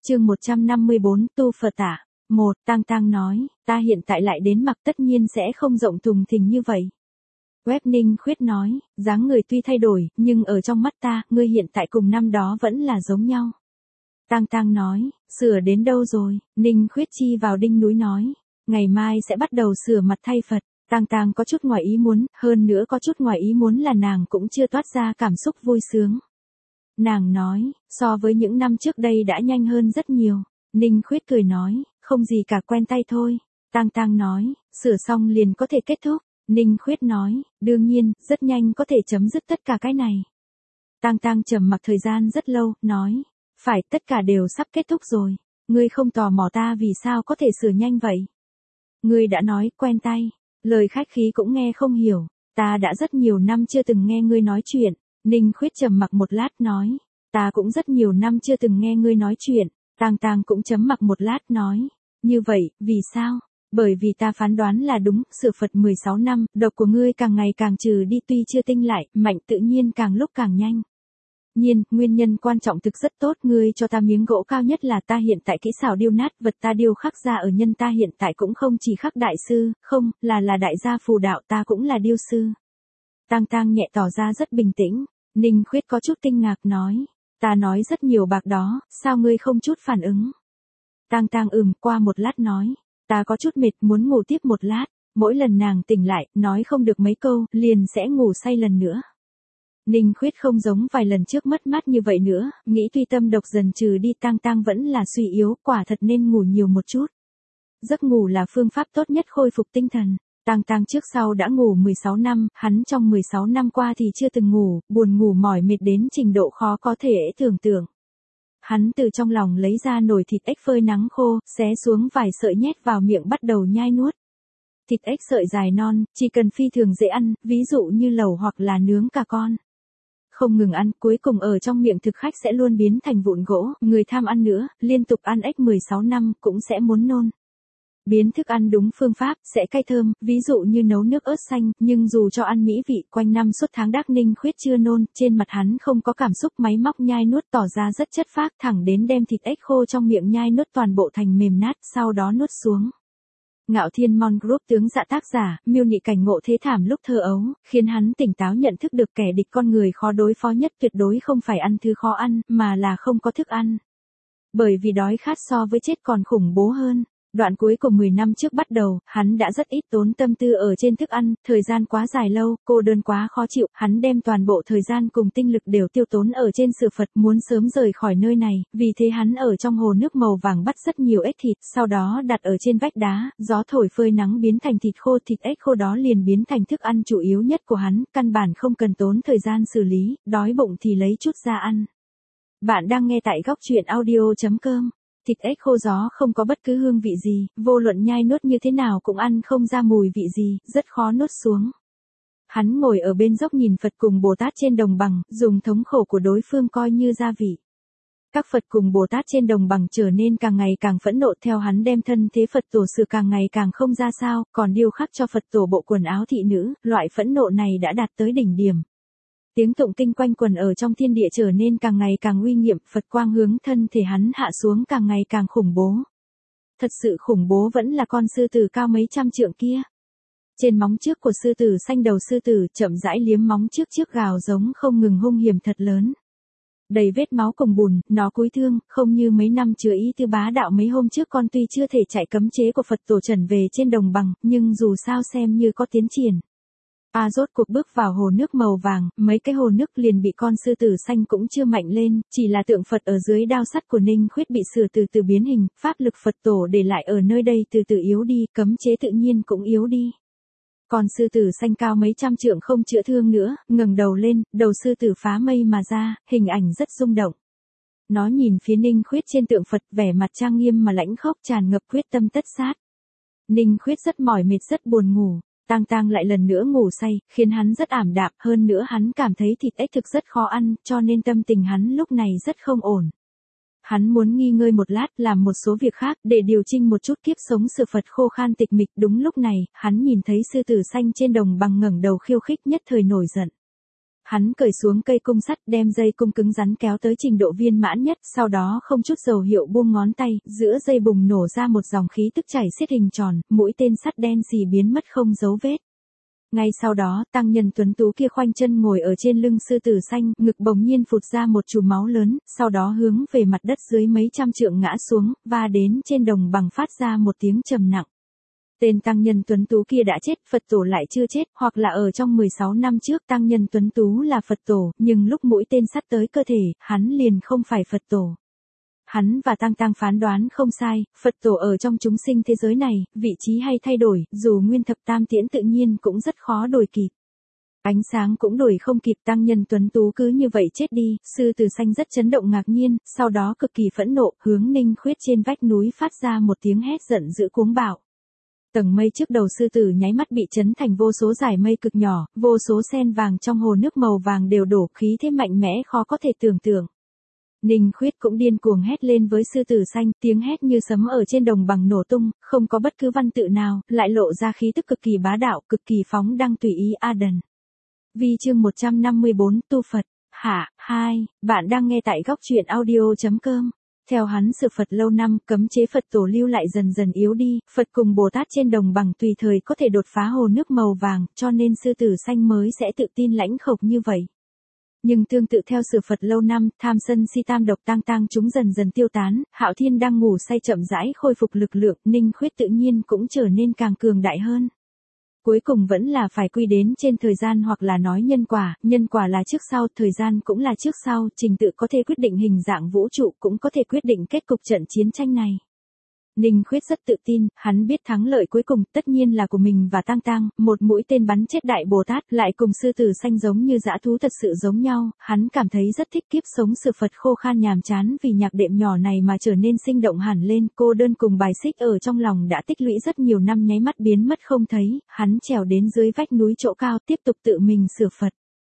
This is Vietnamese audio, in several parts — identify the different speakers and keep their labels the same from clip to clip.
Speaker 1: Chương 154, tu Phật tả. Tang Tang nói, ta hiện tại lại đến mặc tất nhiên sẽ không rộng thùng thình như vậy. Web Ninh Khuyết nói, dáng người tuy thay đổi, nhưng ở trong mắt ta, ngươi hiện tại cùng năm đó vẫn là giống nhau. Tang Tang nói, sửa đến đâu rồi? Ninh Khuyết chi vào đinh núi nói, ngày mai sẽ bắt đầu sửa mặt thay Phật. Tang Tang có chút ngoài ý muốn, hơn nữa có chút ngoài ý muốn là nàng cũng chưa toát ra cảm xúc vui sướng. Nàng nói, so với những năm trước đây đã nhanh hơn rất nhiều. Ninh Khuyết cười nói, không gì cả, quen tay thôi. Tang Tang nói, sửa xong liền có thể kết thúc. Ninh Khuyết nói, đương nhiên, rất nhanh có thể chấm dứt tất cả cái này. Tang Tang trầm mặc thời gian rất lâu, nói, phải, tất cả đều sắp kết thúc rồi. Ngươi không tò mò ta vì sao có thể sửa nhanh vậy? Ngươi đã nói, quen tay. Lời khách khí cũng nghe không hiểu. Ta đã rất nhiều năm chưa từng nghe ngươi nói chuyện. Ninh Khuyết trầm mặc một lát nói, ta cũng rất nhiều năm chưa từng nghe ngươi nói chuyện. Tang Tang cũng chấm mặc một lát nói, như vậy, vì sao? Bởi vì ta phán đoán là đúng, sửa Phật 16 năm, độc của ngươi càng ngày càng trừ đi, tuy chưa tinh lại, mạnh tự nhiên càng lúc càng nhanh. Nhiên, nguyên nhân quan trọng thực rất tốt, ngươi cho ta miếng gỗ cao nhất là ta hiện tại kỹ xảo điêu nát vật ta điêu khắc ra ở nhân ta hiện tại cũng không chỉ khắc đại sư, không, là đại gia phù đạo, ta cũng là điêu sư. Tang Tang nhẹ tỏ ra rất bình tĩnh. Ninh Khuyết có chút kinh ngạc nói, ta nói rất nhiều bạc đó, sao ngươi không chút phản ứng? Tang Tang qua một lát nói, ta có chút mệt muốn ngủ tiếp một lát. Mỗi lần nàng tỉnh lại, nói không được mấy câu, liền sẽ ngủ say lần nữa. Ninh Khuyết không giống vài lần trước mất mát như vậy nữa, nghĩ tuy tâm độc dần trừ đi, Tang Tang vẫn là suy yếu, quả thật nên ngủ nhiều một chút. Giấc ngủ là phương pháp tốt nhất khôi phục tinh thần. Tang Tang trước sau đã ngủ 16 năm, hắn trong 16 năm qua thì chưa từng ngủ, buồn ngủ mỏi mệt đến trình độ khó có thể tưởng tượng. Hắn từ trong lòng lấy ra nồi thịt ếch phơi nắng khô, xé xuống vài sợi nhét vào miệng bắt đầu nhai nuốt. Thịt ếch sợi dài non, chỉ cần phi thường dễ ăn, ví dụ như lẩu hoặc là nướng cà con. Không ngừng ăn, cuối cùng ở trong miệng thực khách sẽ luôn biến thành vụn gỗ, người tham ăn nữa, liên tục ăn ếch 16 năm cũng sẽ muốn nôn. Biến thức ăn đúng phương pháp, sẽ cay thơm, ví dụ như nấu nước ớt xanh, nhưng dù cho ăn mỹ vị, quanh năm suốt tháng Đắc Ninh Khuyết chưa nôn, trên mặt hắn không có cảm xúc, máy móc nhai nuốt tỏ ra rất chất phác, thẳng đến đem thịt ếch khô trong miệng nhai nuốt toàn bộ thành mềm nát, sau đó nuốt xuống. Ngạo Thiên Mon Group tướng dạ tác giả, miêu nị cảnh ngộ thế thảm lúc thơ ấu, khiến hắn tỉnh táo nhận thức được kẻ địch con người khó đối phó nhất tuyệt đối không phải ăn thứ khó ăn, mà là không có thức ăn. Bởi vì đói khát so với chết còn khủng bố hơn. Đoạn cuối của 10 năm trước bắt đầu, hắn đã rất ít tốn tâm tư ở trên thức ăn, thời gian quá dài lâu, cô đơn quá khó chịu, hắn đem toàn bộ thời gian cùng tinh lực đều tiêu tốn ở trên sửa Phật, muốn sớm rời khỏi nơi này, vì thế hắn ở trong hồ nước màu vàng bắt rất nhiều ếch thịt, sau đó đặt ở trên vách đá, gió thổi phơi nắng biến thành thịt ếch khô đó liền biến thành thức ăn chủ yếu nhất của hắn, căn bản không cần tốn thời gian xử lý, đói bụng thì lấy chút ra ăn. Bạn đang nghe tại góc truyện audio.com. Thịt ếch khô gió không có bất cứ hương vị gì, vô luận nhai nuốt như thế nào cũng ăn không ra mùi vị gì, rất khó nuốt xuống. Hắn ngồi ở bên dốc nhìn Phật cùng Bồ Tát trên đồng bằng, dùng thống khổ của đối phương coi như gia vị. Các Phật cùng Bồ Tát trên đồng bằng trở nên càng ngày càng phẫn nộ, theo hắn đem thân thế Phật tổ sửa càng ngày càng không ra sao, còn điêu khắc cho Phật tổ bộ quần áo thị nữ, loại phẫn nộ này đã đạt tới đỉnh điểm. Tiếng tụng kinh quanh quần ở trong thiên địa trở nên càng ngày càng uy nghiêm, Phật quang hướng thân thể hắn hạ xuống càng ngày càng khủng bố. Thật sự khủng bố vẫn là con sư tử cao mấy trăm trượng kia. Trên móng trước của sư tử xanh đầu sư tử chậm rãi liếm móng trước gào giống không ngừng hung hiểm thật lớn. Đầy vết máu cùng bùn, nó cúi thương, không như mấy năm chứa ý tư bá đạo mấy hôm trước con tuy chưa thể chạy cấm chế của Phật tổ trần về trên đồng bằng, nhưng dù sao xem như có tiến triển. Rốt cuộc bước vào hồ nước màu vàng, mấy cái hồ nước liền bị con sư tử xanh cũng chưa mạnh lên, chỉ là tượng Phật ở dưới đao sắt của Ninh Khuyết bị sửa từ từ biến hình, pháp lực Phật tổ để lại ở nơi đây từ từ yếu đi, cấm chế tự nhiên cũng yếu đi. Con sư tử xanh cao mấy trăm trượng không chữa thương nữa, ngẩng đầu lên, đầu sư tử phá mây mà ra, hình ảnh rất rung động. Nó nhìn phía Ninh Khuyết trên tượng Phật, vẻ mặt trang nghiêm mà lãnh khốc tràn ngập quyết tâm tất sát. Ninh Khuyết rất mỏi mệt rất buồn ngủ. Tang Tang lại lần nữa ngủ say, khiến hắn rất ảm đạm, hơn nữa hắn cảm thấy thịt ếch thực rất khó ăn, cho nên tâm tình hắn lúc này rất không ổn. Hắn muốn nghỉ ngơi một lát, làm một số việc khác, để điều chỉnh một chút kiếp sống sửa Phật khô khan tịch mịch. Đúng lúc này, hắn nhìn thấy sư tử xanh trên đồng bằng ngẩng đầu khiêu khích, nhất thời nổi giận. Hắn cởi xuống cây cung sắt, đem dây cung cứng rắn kéo tới trình độ viên mãn nhất, sau đó không chút dầu hiệu buông ngón tay, giữa dây bùng nổ ra một dòng khí tức chảy xiết hình tròn, mũi tên sắt đen xì biến mất không dấu vết. Ngay sau đó, tăng nhân tuấn tú kia khoanh chân ngồi ở trên lưng sư tử xanh, ngực bỗng nhiên phụt ra một chùm máu lớn, sau đó hướng về mặt đất dưới mấy trăm trượng ngã xuống, và đến trên đồng bằng phát ra một tiếng trầm nặng. Tên tăng nhân tuấn tú kia đã chết, Phật tổ lại chưa chết, hoặc là ở trong 16 năm trước tăng nhân tuấn tú là Phật tổ, nhưng lúc mũi tên sắt tới cơ thể, hắn liền không phải Phật tổ. Hắn và Tăng Tăng phán đoán không sai, Phật tổ ở trong chúng sinh thế giới này, vị trí hay thay đổi, dù nguyên thập tam tiễn tự nhiên cũng rất khó đổi kịp. Ánh sáng cũng đổi không kịp, tăng nhân tuấn tú cứ như vậy chết đi, sư tử xanh rất chấn động ngạc nhiên, sau đó cực kỳ phẫn nộ, hướng Ninh Khuyết trên vách núi phát ra một tiếng hét giận dữ cuống bạo. Tầng mây trước đầu sư tử nháy mắt bị chấn thành vô số dải mây cực nhỏ, vô số sen vàng trong hồ nước màu vàng đều đổ, khí thế mạnh mẽ khó có thể tưởng tượng. Ninh Khuyết cũng điên cuồng hét lên với sư tử xanh, tiếng hét như sấm ở trên đồng bằng nổ tung, không có bất cứ văn tự nào, lại lộ ra khí tức cực kỳ bá đạo, cực kỳ phóng đăng tùy ý Aden. Vi chương 154, tu Phật, hạ, 2, bạn đang nghe tại góc truyện audio.com. Theo hắn sự Phật lâu năm, cấm chế Phật tổ lưu lại dần dần yếu đi, Phật cùng Bồ Tát trên đồng bằng tùy thời có thể đột phá hồ nước màu vàng, cho nên sư tử xanh mới sẽ tự tin lãnh khộc như vậy. Nhưng tương tự theo sự Phật lâu năm, tham sân si tam độc tang tang chúng dần dần tiêu tán, Hạo Thiên đang ngủ say chậm rãi khôi phục lực lượng, Ninh Khuyết tự nhiên cũng trở nên càng cường đại hơn. Cuối cùng vẫn là phải quy đến trên thời gian hoặc là nói nhân quả là trước sau, thời gian cũng là trước sau, trình tự có thể quyết định hình dạng vũ trụ cũng có thể quyết định kết cục trận chiến tranh này. Ninh Khuyết rất tự tin, hắn biết thắng lợi cuối cùng tất nhiên là của mình và Tăng Tăng, một mũi tên bắn chết Đại Bồ Tát lại cùng sư tử xanh giống như dã thú thật sự giống nhau, hắn cảm thấy rất thích kiếp sống sự Phật khô khan nhàm chán vì nhạc đệm nhỏ này mà trở nên sinh động hẳn lên, cô đơn cùng bài xích ở trong lòng đã tích lũy rất nhiều năm nháy mắt biến mất không thấy, hắn trèo đến dưới vách núi chỗ cao tiếp tục tự mình sửa Phật.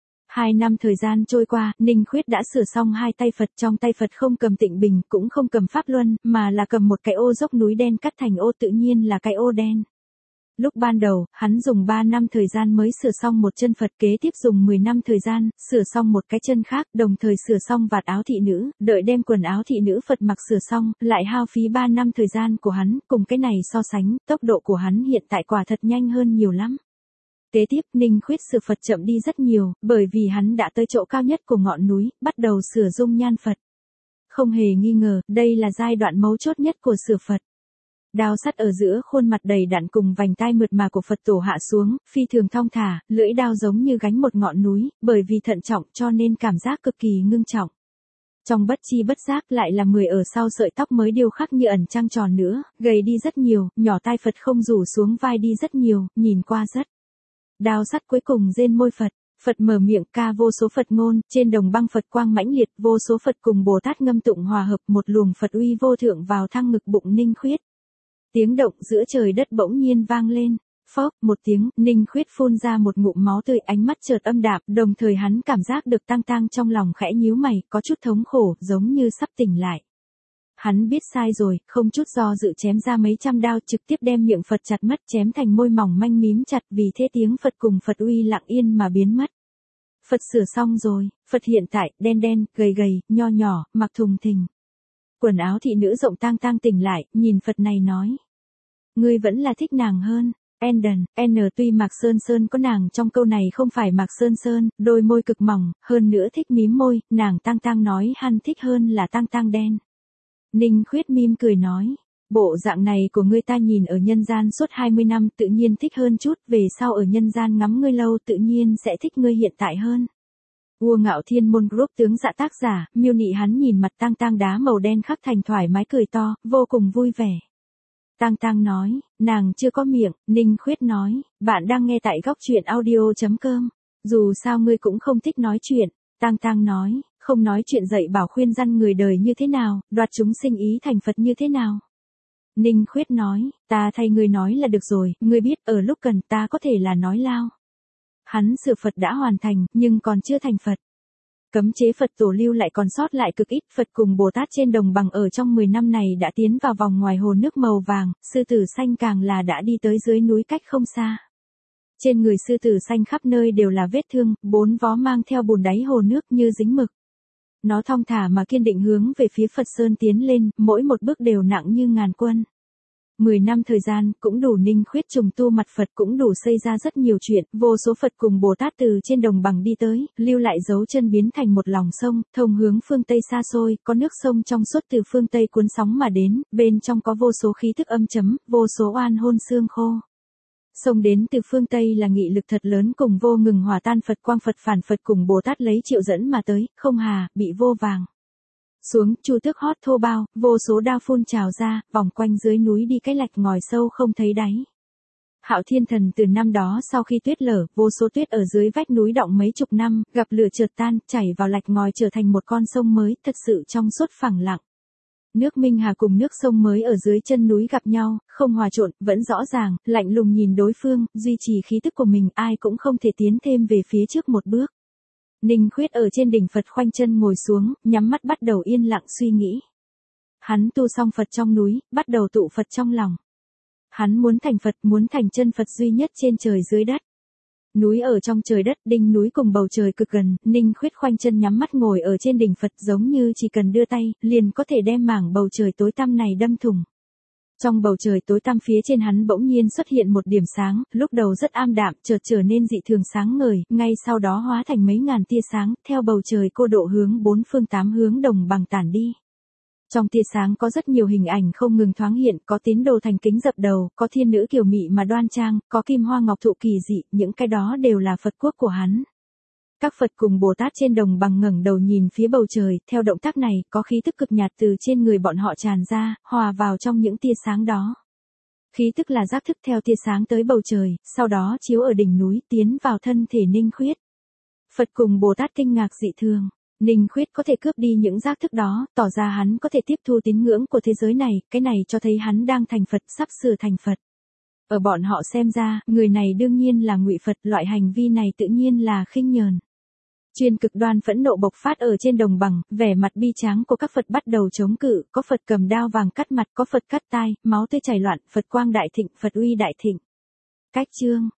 Speaker 1: 2 năm thời gian trôi qua, Ninh Khuyết đã sửa xong 2 tay Phật, trong tay Phật không cầm tịnh bình, cũng không cầm pháp luân, mà là cầm một cái ô dốc núi đen cắt thành ô, tự nhiên là cái ô đen. Lúc ban đầu, hắn dùng 3 năm thời gian mới sửa xong một chân Phật, kế tiếp dùng 10 năm thời gian, sửa xong một cái chân khác, đồng thời sửa xong vạt áo thị nữ, đợi đem quần áo thị nữ Phật mặc sửa xong, lại hao phí 3 năm thời gian của hắn, cùng cái này so sánh, tốc độ của hắn hiện tại quả thật nhanh hơn nhiều lắm. Kế tiếp, Ninh Khuyết sửa Phật chậm đi rất nhiều, bởi vì hắn đã tới chỗ cao nhất của ngọn núi, bắt đầu sửa dung nhan Phật. Không hề nghi ngờ, đây là giai đoạn mấu chốt nhất của sửa Phật. Đao sắt ở giữa khuôn mặt đầy đặn cùng vành tai mượt mà của Phật tổ hạ xuống, phi thường thong thả, lưỡi đao giống như gánh một ngọn núi, bởi vì thận trọng cho nên cảm giác cực kỳ ngưng trọng. Trong bất chi bất giác lại là 10 ở sau sợi tóc mới điêu khắc như ẩn trăng tròn nữa, gầy đi rất nhiều, nhỏ tai Phật không rủ xuống vai đi rất nhiều, nhìn qua rất. Đao sắt cuối cùng rên môi Phật, Phật mở miệng ca vô số Phật ngôn, trên đồng băng Phật quang mãnh liệt, vô số Phật cùng Bồ Tát ngâm tụng hòa hợp, một luồng Phật uy vô thượng vào thăng ngực bụng Ninh Khuyết. Tiếng động giữa trời đất bỗng nhiên vang lên, phốc, một tiếng, Ninh Khuyết phun ra một ngụm máu tươi, ánh mắt chợt âm đạm, đồng thời hắn cảm giác được Tăng Tăng trong lòng khẽ nhíu mày, có chút thống khổ, giống như sắp tỉnh lại. Hắn biết sai rồi, không chút do dự chém ra mấy trăm đao, trực tiếp đem miệng Phật chặt mất, chém thành môi mỏng manh mím chặt, vì thế tiếng Phật cùng Phật uy lặng yên mà biến mất. Phật sửa xong rồi, Phật hiện tại, đen đen, gầy gầy, nho nhỏ, mặc thùng thình. Quần áo thị nữ rộng Tăng Tăng tỉnh lại, nhìn Phật này nói. Ngươi vẫn là thích nàng hơn. Tuy Mạc Sơn Sơn có nàng trong câu này không phải Mạc Sơn Sơn, đôi môi cực mỏng, hơn nữa thích mím môi, nàng Tăng Tăng nói hắn thích hơn là Tăng Tăng đen. Ninh Khuyết mím cười nói, bộ dạng này của ngươi ta nhìn ở nhân gian suốt 20 năm tự nhiên thích hơn chút, về sau ở nhân gian ngắm ngươi lâu tự nhiên sẽ thích ngươi hiện tại hơn. Vua Ngạo Thiên Môn Group tướng dạ tác giả, miêu nị hắn nhìn mặt Tăng Tăng đá màu đen khắc thành thoải mái cười to, vô cùng vui vẻ. Tăng Tăng nói, nàng chưa có miệng, Ninh Khuyết nói, bạn đang nghe tại góc truyện audio.com, dù sao ngươi cũng không thích nói chuyện. Tăng Tăng nói, không nói chuyện dạy bảo khuyên răn người đời như thế nào, đoạt chúng sinh ý thành Phật như thế nào. Ninh Khuyết nói, ta thay ngươi nói là được rồi, ngươi biết ở lúc cần ta có thể là nói lao. Hắn sửa Phật đã hoàn thành, nhưng còn chưa thành Phật. Cấm chế Phật tổ lưu lại còn sót lại cực ít, Phật cùng Bồ Tát trên đồng bằng ở trong 10 năm này đã tiến vào vòng ngoài hồ nước màu vàng, sư tử xanh càng là đã đi tới dưới núi cách không xa. Trên người sư tử xanh khắp nơi đều là vết thương, 4 vó mang theo bùn đáy hồ nước như dính mực. Nó thong thả mà kiên định hướng về phía Phật Sơn tiến lên, mỗi một bước đều nặng như ngàn quân. 10 năm thời gian, cũng đủ Ninh Khuyết trùng tu mặt Phật, cũng đủ xây ra rất nhiều chuyện, vô số Phật cùng Bồ Tát từ trên đồng bằng đi tới, lưu lại dấu chân biến thành một lòng sông, thông hướng phương Tây xa xôi, có nước sông trong suốt từ phương Tây cuốn sóng mà đến, bên trong có vô số khí thức âm chấm, vô số oan hôn xương khô. Sông đến từ phương Tây là nghị lực thật lớn cùng vô ngừng hòa tan Phật quang Phật phản Phật cùng Bồ Tát lấy triệu dẫn mà tới, không hà, bị vô vàng. Xuống, chu tước hót thô bao, vô số đao phun trào ra, vòng quanh dưới núi đi cái lạch ngòi sâu không thấy đáy. Hạo Thiên Thần từ năm đó sau khi tuyết lở, vô số tuyết ở dưới vách núi đọng mấy chục năm, gặp lửa chợt tan, chảy vào lạch ngòi trở thành một con sông mới, thật sự trong suốt phẳng lặng. Nước Minh Hà cùng nước sông mới ở dưới chân núi gặp nhau, không hòa trộn, vẫn rõ ràng, lạnh lùng nhìn đối phương, duy trì khí tức của mình, ai cũng không thể tiến thêm về phía trước một bước. Ninh Khuyết ở trên đỉnh Phật khoanh chân ngồi xuống, nhắm mắt bắt đầu yên lặng suy nghĩ. Hắn tu xong Phật trong núi, bắt đầu tụ Phật trong lòng. Hắn muốn thành Phật, muốn thành chân Phật duy nhất trên trời dưới đất. Núi ở trong trời đất, đỉnh núi cùng bầu trời cực gần, Ninh Khuyết khoanh chân nhắm mắt ngồi ở trên đỉnh Phật giống như chỉ cần đưa tay, liền có thể đem mảng bầu trời tối tăm này đâm thủng. Trong bầu trời tối tăm phía trên hắn bỗng nhiên xuất hiện một điểm sáng, lúc đầu rất am đạm, chợt trở nên dị thường sáng ngời, ngay sau đó hóa thành mấy ngàn tia sáng, theo bầu trời cô độ hướng bốn phương tám hướng đồng bằng tản đi. Trong tia sáng có rất nhiều hình ảnh không ngừng thoáng hiện, có tín đồ thành kính dập đầu, có thiên nữ kiều mị mà đoan trang, có kim hoa ngọc thụ kỳ dị, những cái đó đều là Phật quốc của hắn. Các Phật cùng Bồ Tát trên đồng bằng ngẩng đầu nhìn phía bầu trời, theo động tác này, có khí tức cực nhạt từ trên người bọn họ tràn ra, hòa vào trong những tia sáng đó. Khí tức là giác thức theo tia sáng tới bầu trời, sau đó chiếu ở đỉnh núi, tiến vào thân thể Ninh Khuyết. Phật cùng Bồ Tát kinh ngạc dị thường. Ninh Khuyết có thể cướp đi những giác thức đó, tỏ ra hắn có thể tiếp thu tín ngưỡng của thế giới này, cái này cho thấy hắn đang thành Phật, sắp sửa thành Phật. Ở bọn họ xem ra, người này đương nhiên là ngụy Phật, loại hành vi này tự nhiên là khinh nhờn. Chuyên cực đoan phẫn nộ bộc phát ở trên đồng bằng, vẻ mặt bi tráng của các Phật bắt đầu chống cự, có Phật cầm đao vàng cắt mặt, có Phật cắt tai, máu tươi chảy loạn, Phật quang đại thịnh, Phật uy đại thịnh. Cách chương